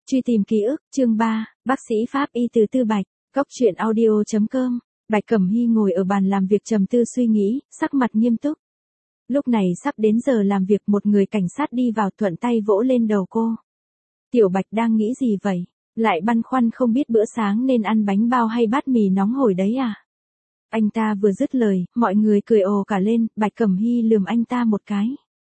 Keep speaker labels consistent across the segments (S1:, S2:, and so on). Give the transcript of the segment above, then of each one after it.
S1: Truy tìm ký ức, chương 3, bác sĩ pháp y từ Tư Bạch, Cóc truyện audio.com. Bạch Cẩm Hy ngồi ở bàn làm việc trầm tư suy nghĩ, sắc mặt nghiêm túc. Lúc này sắp đến giờ làm việc, một người cảnh sát đi vào thuận tay vỗ lên đầu cô. Tiểu Bạch đang nghĩ gì vậy? Lại băn khoăn không biết bữa sáng nên ăn bánh bao hay bát mì nóng hổi đấy à? Anh ta vừa dứt lời, mọi người cười ồ cả lên, Bạch Cẩm Hy lườm anh ta một cái.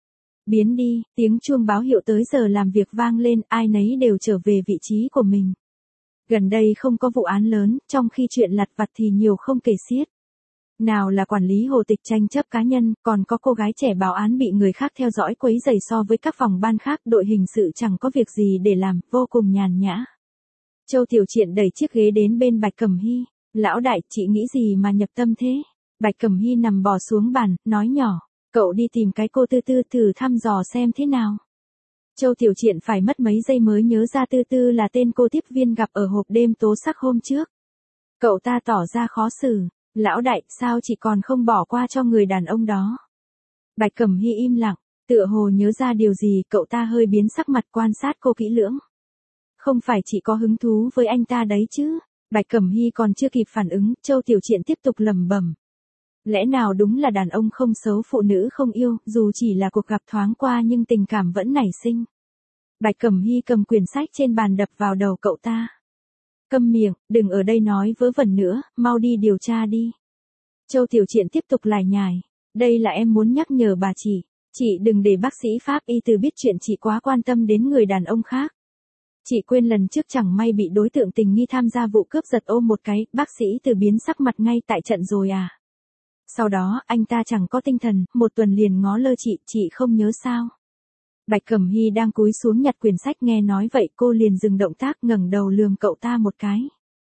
S1: Biến đi, tiếng chuông báo hiệu tới giờ làm việc vang lên, ai nấy đều trở về vị trí của mình. Gần đây không có vụ án lớn, trong khi chuyện lặt vặt thì nhiều không kể xiết. Nào là quản lý hồ tịch tranh chấp cá nhân, còn có cô gái trẻ báo án bị người khác theo dõi quấy rầy, so với các phòng ban khác, đội hình sự chẳng có việc gì để làm, vô cùng nhàn nhã. Châu Tiểu Triện đẩy chiếc ghế đến bên Bạch Cẩm Hy. Lão đại, chị nghĩ gì mà nhập tâm thế? Bạch Cẩm Hy nằm bò xuống bàn, nói nhỏ. Cậu đi tìm cái cô Tư Tư thử thăm dò xem thế nào. Châu Tiểu Triện phải mất mấy giây mới nhớ ra Tư Tư là tên cô tiếp viên gặp ở hộp đêm tố sắc hôm trước. Cậu ta tỏ ra khó xử. Lão đại, sao chị còn không bỏ qua cho người đàn ông đó? Bạch Cẩm Hy im lặng, tựa hồ nhớ ra điều gì, cậu ta hơi biến sắc mặt quan sát cô kỹ lưỡng. Không phải chị có hứng thú với anh ta đấy chứ? Bạch Cẩm Hy còn chưa kịp phản ứng, Châu Tiểu Triện tiếp tục lẩm bẩm. Lẽ nào đúng là đàn ông không xấu phụ nữ không yêu, dù chỉ là cuộc gặp thoáng qua nhưng tình cảm vẫn nảy sinh. Bạch Cẩm Hy cầm quyển sách trên bàn đập vào đầu cậu ta. Câm miệng, đừng ở đây nói vớ vẩn nữa, mau đi điều tra đi. Châu Tiểu Triện tiếp tục lải nhải. Đây là em muốn nhắc nhở bà chị đừng để bác sĩ pháp y từ biết chuyện chị quá quan tâm đến người đàn ông khác. Chị quên lần trước chẳng may bị đối tượng tình nghi tham gia vụ cướp giật ôm một cái, bác sĩ từ biến sắc mặt ngay tại trận rồi à. Sau đó, anh ta chẳng có tinh thần, một tuần liền ngó lơ chị không nhớ sao. Bạch Cẩm Hy đang cúi xuống nhặt quyển sách, nghe nói vậy cô liền dừng động tác, ngẩng đầu lườm cậu ta một cái.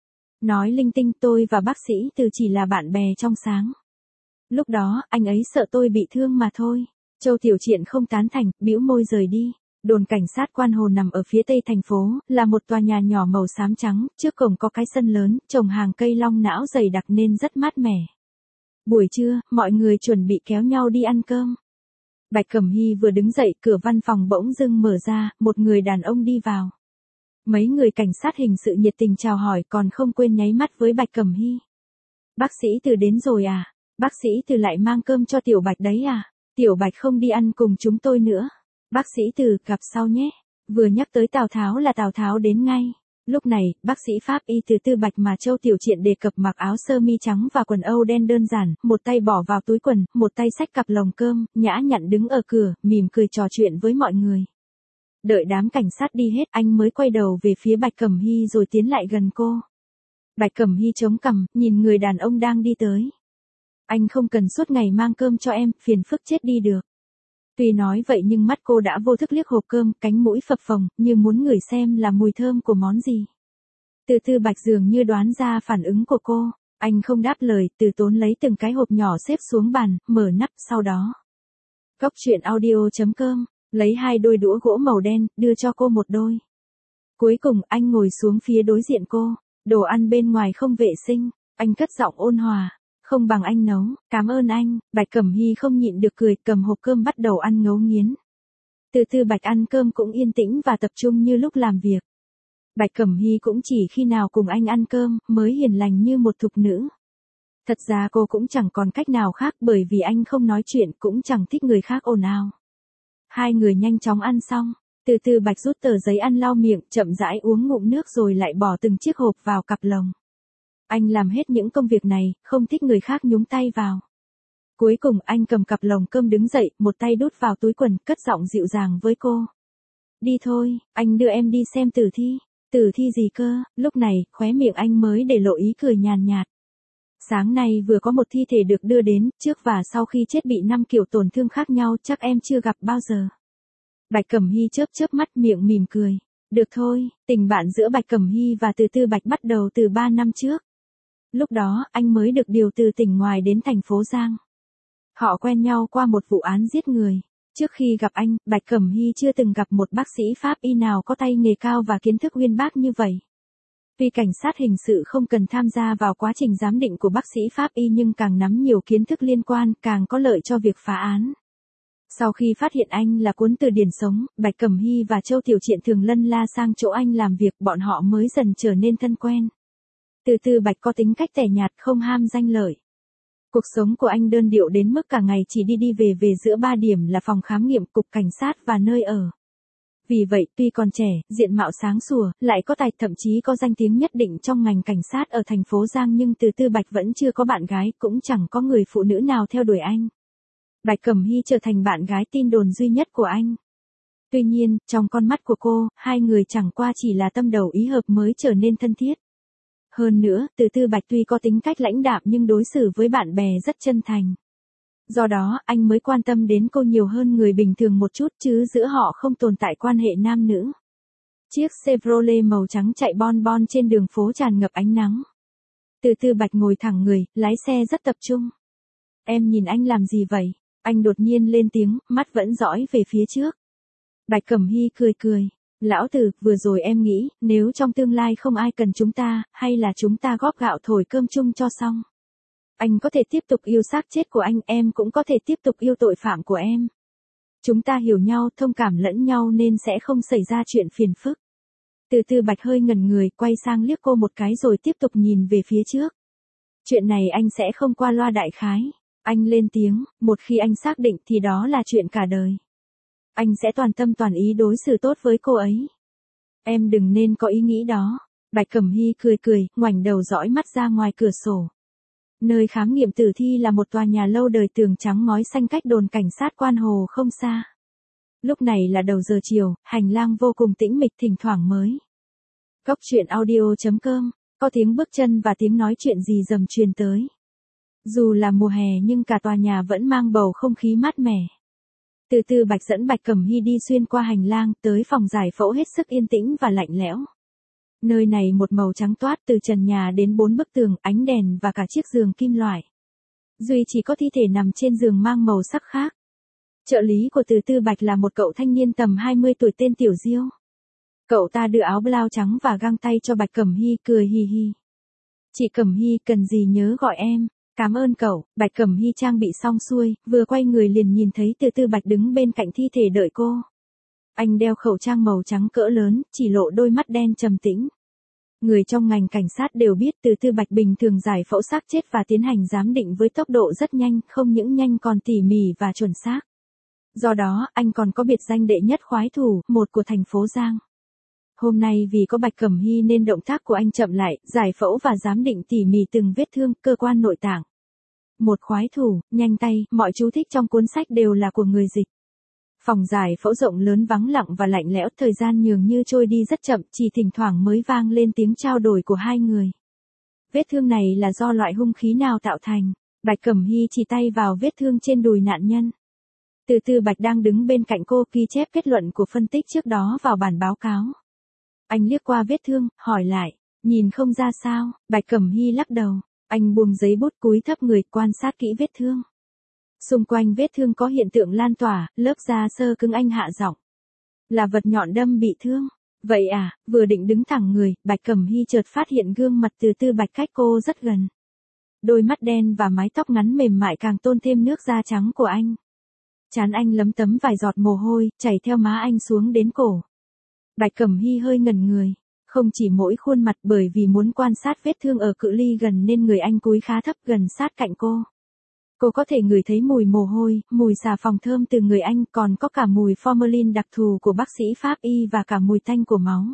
S1: Nói linh tinh, tôi và bác sĩ từ chỉ là bạn bè trong sáng. Lúc đó, anh ấy sợ tôi bị thương mà thôi. Châu Tiểu Triện không tán thành, bĩu môi rời đi. Đồn cảnh sát Quan Hồ nằm ở phía tây thành phố, là một tòa nhà nhỏ màu xám trắng, trước cổng có cái sân lớn, trồng hàng cây long não dày đặc nên rất mát mẻ. Buổi trưa, mọi người chuẩn bị kéo nhau đi ăn cơm. Bạch Cẩm Hy vừa đứng dậy, cửa văn phòng bỗng dưng mở ra, một người đàn ông đi vào. Mấy người cảnh sát hình sự nhiệt tình chào hỏi, còn không quên nháy mắt với Bạch Cẩm Hy. Bác sĩ Từ đến rồi à? Bác sĩ Từ lại mang cơm cho Tiểu Bạch đấy à? Tiểu Bạch không đi ăn cùng chúng tôi nữa. Bác sĩ Từ, gặp sau nhé. Vừa nhắc tới Tào Tháo là Tào Tháo đến ngay. Lúc này, bác sĩ pháp y từ Tư Bạch mà Châu Tiểu Triện đề cập mặc áo sơ mi trắng và quần âu đen đơn giản, một tay bỏ vào túi quần, một tay xách cặp lồng cơm, nhã nhặn đứng ở cửa, mỉm cười trò chuyện với mọi người. Đợi đám cảnh sát đi hết, anh mới quay đầu về phía Bạch Cẩm Hy rồi tiến lại gần cô. Bạch Cẩm Hy chống cằm, nhìn người đàn ông đang đi tới. Anh không cần suốt ngày mang cơm cho em, phiền phức chết đi được. Tuy nói vậy nhưng mắt cô đã vô thức liếc hộp cơm, cánh mũi phập phồng, như muốn ngửi xem là mùi thơm của món gì. Từ Tư Bạch dường như đoán ra phản ứng của cô, anh không đáp lời, từ tốn lấy từng cái hộp nhỏ xếp xuống bàn, mở nắp, sau đó. Cóc truyện audio.com, lấy 2 đôi đũa gỗ màu đen, đưa cho cô một đôi. Cuối cùng anh ngồi xuống phía đối diện cô, đồ ăn bên ngoài không vệ sinh, anh cất giọng ôn hòa. Không bằng anh nấu, cảm ơn anh. Bạch Cẩm Hy không nhịn được cười, cầm hộp cơm bắt đầu ăn ngấu nghiến. Từ Tư Bạch ăn cơm cũng yên tĩnh và tập trung như lúc làm việc. Bạch Cẩm Hy cũng chỉ khi nào cùng anh ăn cơm, mới hiền lành như một thục nữ. Thật ra cô cũng chẳng còn cách nào khác, bởi vì anh không nói chuyện, cũng chẳng thích người khác ồn ào. Hai người nhanh chóng ăn xong, từ Tư Bạch rút tờ giấy ăn lau miệng, chậm rãi uống ngụm nước rồi lại bỏ từng chiếc hộp vào cặp lồng. Anh làm hết những công việc này, không thích người khác nhúng tay vào. Cuối cùng anh cầm cặp lồng cơm đứng dậy, một tay đút vào túi quần, cất giọng dịu dàng với cô. Đi thôi, anh đưa em đi xem tử thi. Tử thi gì cơ? Lúc này, khóe miệng anh mới để lộ ý cười nhàn nhạt. Sáng nay vừa có một thi thể được đưa đến, trước và sau khi chết bị 5 kiểu tổn thương khác nhau, chắc em chưa gặp bao giờ. Bạch Cẩm Hy chớp mắt miệng mỉm cười. Được thôi, tình bạn giữa Bạch Cẩm Hy và Từ Tư Bạch bắt đầu từ 3 năm trước. Lúc đó, anh mới được điều từ tỉnh ngoài đến thành phố Giang. Họ quen nhau qua một vụ án giết người. Trước khi gặp anh, Bạch Cẩm Hy chưa từng gặp một bác sĩ pháp y nào có tay nghề cao và kiến thức uyên bác như vậy. Vì cảnh sát hình sự không cần tham gia vào quá trình giám định của bác sĩ pháp y nhưng càng nắm nhiều kiến thức liên quan, càng có lợi cho việc phá án. Sau khi phát hiện anh là cuốn từ điển sống, Bạch Cẩm Hy và Châu Tiểu Triện thường lân la sang chỗ anh làm việc, bọn họ mới dần trở nên thân quen. Từ từ Bạch có tính cách tẻ nhạt, không ham danh lợi. Cuộc sống của anh đơn điệu đến mức cả ngày chỉ đi đi về về giữa 3 điểm là phòng khám nghiệm, cục cảnh sát và nơi ở. Vì vậy, tuy còn trẻ, diện mạo sáng sủa, lại có tài, thậm chí có danh tiếng nhất định trong ngành cảnh sát ở thành phố Giang, nhưng Từ Tư Bạch vẫn chưa có bạn gái, cũng chẳng có người phụ nữ nào theo đuổi anh. Bạch Cẩm Hy trở thành bạn gái tin đồn duy nhất của anh. Tuy nhiên, trong con mắt của cô, hai người chẳng qua chỉ là tâm đầu ý hợp mới trở nên thân thiết. Hơn nữa, Từ Tư Bạch tuy có tính cách lãnh đạm nhưng đối xử với bạn bè rất chân thành. Do đó, anh mới quan tâm đến cô nhiều hơn người bình thường một chút, chứ giữa họ không tồn tại quan hệ nam nữ. Chiếc Chevrolet màu trắng chạy bon bon trên đường phố tràn ngập ánh nắng. Từ Tư Bạch ngồi thẳng người, lái xe rất tập trung. Em nhìn anh làm gì vậy? Anh đột nhiên lên tiếng, mắt vẫn dõi về phía trước. Bạch Cẩm Hy cười cười. Lão Từ, vừa rồi em nghĩ, nếu trong tương lai không ai cần chúng ta, hay là chúng ta góp gạo thổi cơm chung cho xong. Anh có thể tiếp tục yêu xác chết của anh, em cũng có thể tiếp tục yêu tội phạm của em. Chúng ta hiểu nhau, thông cảm lẫn nhau nên sẽ không xảy ra chuyện phiền phức. Từ Từ Bạch hơi ngẩn người, quay sang liếc cô một cái rồi tiếp tục nhìn về phía trước. Chuyện này anh sẽ không qua loa đại khái. Anh lên tiếng, một khi anh xác định thì đó là chuyện cả đời. Anh sẽ toàn tâm toàn ý đối xử tốt với cô ấy. Em đừng nên có ý nghĩ đó. Bạch Cẩm Hy cười cười, ngoảnh đầu dõi mắt ra ngoài cửa sổ. Nơi khám nghiệm tử thi là một tòa nhà lâu đời tường trắng ngói xanh cách đồn cảnh sát Quan Hồ không xa. Lúc này là đầu giờ chiều, hành lang vô cùng tĩnh mịch, thỉnh thoảng mới. Góc truyện audio.com, có tiếng bước chân và tiếng nói chuyện rì rầm truyền tới. Dù là mùa hè nhưng cả tòa nhà vẫn mang bầu không khí mát mẻ. Từ từ Bạch dẫn Bạch Cẩm Hy đi xuyên qua hành lang tới phòng giải phẫu hết sức yên tĩnh và lạnh lẽo. Nơi này một màu trắng toát từ trần nhà đến 4 bức tường, ánh đèn và cả chiếc giường kim loại. Duy chỉ có thi thể nằm trên giường mang màu sắc khác. Trợ lý của Từ Tư Bạch là một cậu thanh niên tầm 20 tuổi tên Tiểu Diêu. Cậu ta đưa áo blau trắng và găng tay cho Bạch Cẩm Hy, cười hì hì. Chị Cẩm Hy, cần gì nhớ gọi em. Cảm ơn cậu. Bạch Cẩm Hy trang bị xong xuôi, vừa quay người liền nhìn thấy Từ Tư Bạch đứng bên cạnh thi thể đợi cô. Anh đeo khẩu trang màu trắng cỡ lớn, chỉ lộ đôi mắt đen trầm tĩnh. Người trong ngành cảnh sát đều biết Từ Tư Bạch bình thường giải phẫu xác chết và tiến hành giám định với tốc độ rất nhanh, không những nhanh còn tỉ mỉ và chuẩn xác. Do đó, anh còn có biệt danh đệ nhất khoái thủ, một của thành phố Giang. Hôm nay vì có Bạch Cẩm Hy nên động tác của anh chậm lại, giải phẫu và giám định tỉ mỉ từng vết thương, cơ quan nội tạng. Một khoái thủ, nhanh tay, mọi chú thích trong cuốn sách đều là của người dịch. Phòng giải phẫu rộng lớn vắng lặng và lạnh lẽo, thời gian nhường như trôi đi rất chậm, chỉ thỉnh thoảng mới vang lên tiếng trao đổi của hai người. Vết thương này là do loại hung khí nào tạo thành? Bạch Cẩm Hy chỉ tay vào vết thương trên đùi nạn nhân. Từ Tư Bạch đang đứng bên cạnh cô ghi chép kết luận của phân tích trước đó vào bản báo cáo. Anh liếc qua vết thương, hỏi lại, nhìn không ra sao? Bạch Cẩm Hy lắc đầu. Anh buông giấy bút, cúi thấp người, quan sát kỹ vết thương. Xung quanh vết thương có hiện tượng lan tỏa, lớp da xơ cứng, anh hạ giọng. Là vật nhọn đâm bị thương. Vậy à? Vừa định đứng thẳng người, Bạch Cẩm Hy chợt phát hiện gương mặt Từ Tư Bạch cách cô rất gần. Đôi mắt đen và mái tóc ngắn mềm mại càng tôn thêm nước da trắng của anh. Trán anh lấm tấm vài giọt mồ hôi, chảy theo má anh xuống đến cổ. Bạch Cẩm Hy hơi ngẩn người. Không chỉ mỗi khuôn mặt, bởi vì muốn quan sát vết thương ở cự ly gần nên người anh cúi khá thấp gần sát cạnh cô. Cô có thể ngửi thấy mùi mồ hôi, mùi xà phòng thơm từ người anh, còn có cả mùi formalin đặc thù của bác sĩ pháp y và cả mùi tanh của máu.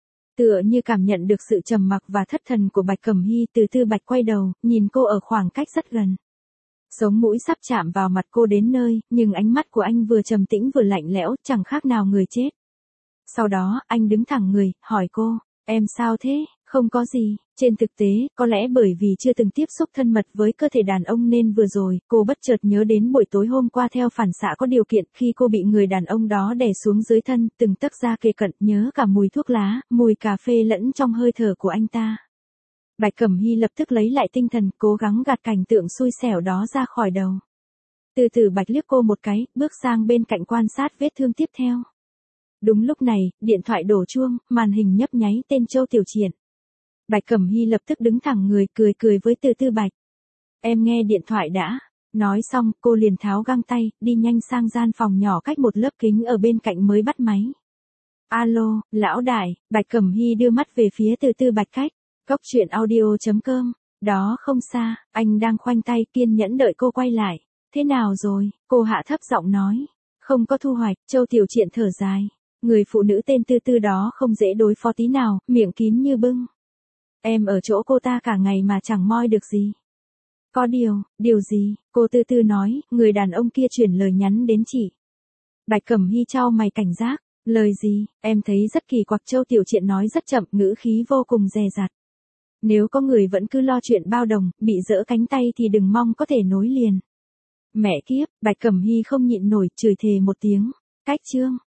S1: Tựa như cảm nhận được sự trầm mặc và thất thần của Bạch Cẩm Hy, Từ Tư Bạch quay đầu, nhìn cô ở khoảng cách rất gần. Sống mũi sắp chạm vào mặt cô đến nơi, nhưng ánh mắt của anh vừa trầm tĩnh vừa lạnh lẽo, chẳng khác nào người chết. Sau đó, anh đứng thẳng người, hỏi cô, em sao thế? Không có gì. Trên thực tế, có lẽ bởi vì chưa từng tiếp xúc thân mật với cơ thể đàn ông nên vừa rồi, cô bất chợt nhớ đến buổi tối hôm qua theo phản xạ có điều kiện khi cô bị người đàn ông đó đè xuống dưới thân, từng tấc da kề cận, nhớ cả mùi thuốc lá, mùi cà phê lẫn trong hơi thở của anh ta. Bạch Cẩm Hy lập tức lấy lại tinh thần, cố gắng gạt cảnh tượng xui xẻo đó ra khỏi đầu. Từ từ Bạch liếc cô một cái, bước sang bên cạnh quan sát vết thương tiếp theo. Đúng lúc này, điện thoại đổ chuông, màn hình nhấp nháy tên Châu Tiểu Triện. Bạch Cẩm Hy lập tức đứng thẳng người, cười cười với Từ Tư Bạch. Em nghe điện thoại đã. Nói xong, cô liền tháo găng tay, đi nhanh sang gian phòng nhỏ cách một lớp kính ở bên cạnh mới bắt máy. Alo, lão đại, Bạch Cẩm Hy đưa mắt về phía Từ Tư Bạch Cách. Cốc truyện audio.com. Đó không xa, anh đang khoanh tay kiên nhẫn đợi cô quay lại. Thế nào rồi? Cô hạ thấp giọng nói. Không có thu hoạch, Châu Tiểu Triện thở dài. Người phụ nữ tên Tư Tư đó không dễ đối phó tí nào, miệng kín như bưng. Em ở chỗ cô ta cả ngày mà chẳng moi được gì. Có điều gì? Cô Tư Tư nói, người đàn ông kia chuyển lời nhắn đến chị. Bạch Cẩm Hy chau mày cảnh giác. Lời gì? Em thấy rất kỳ quặc. Châu Tiểu Triện nói rất chậm, ngữ khí vô cùng dè dặt. Nếu có người vẫn cứ lo chuyện bao đồng, bị giỡ cánh tay thì đừng mong có thể nối liền. Mẹ kiếp, Bạch Cẩm Hy không nhịn nổi, chửi thề một tiếng. Cách chương.